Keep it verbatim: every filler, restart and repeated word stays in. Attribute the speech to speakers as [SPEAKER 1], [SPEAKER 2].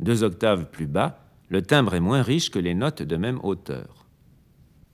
[SPEAKER 1] Deux octaves plus bas, le timbre est moins riche que les notes de même hauteur.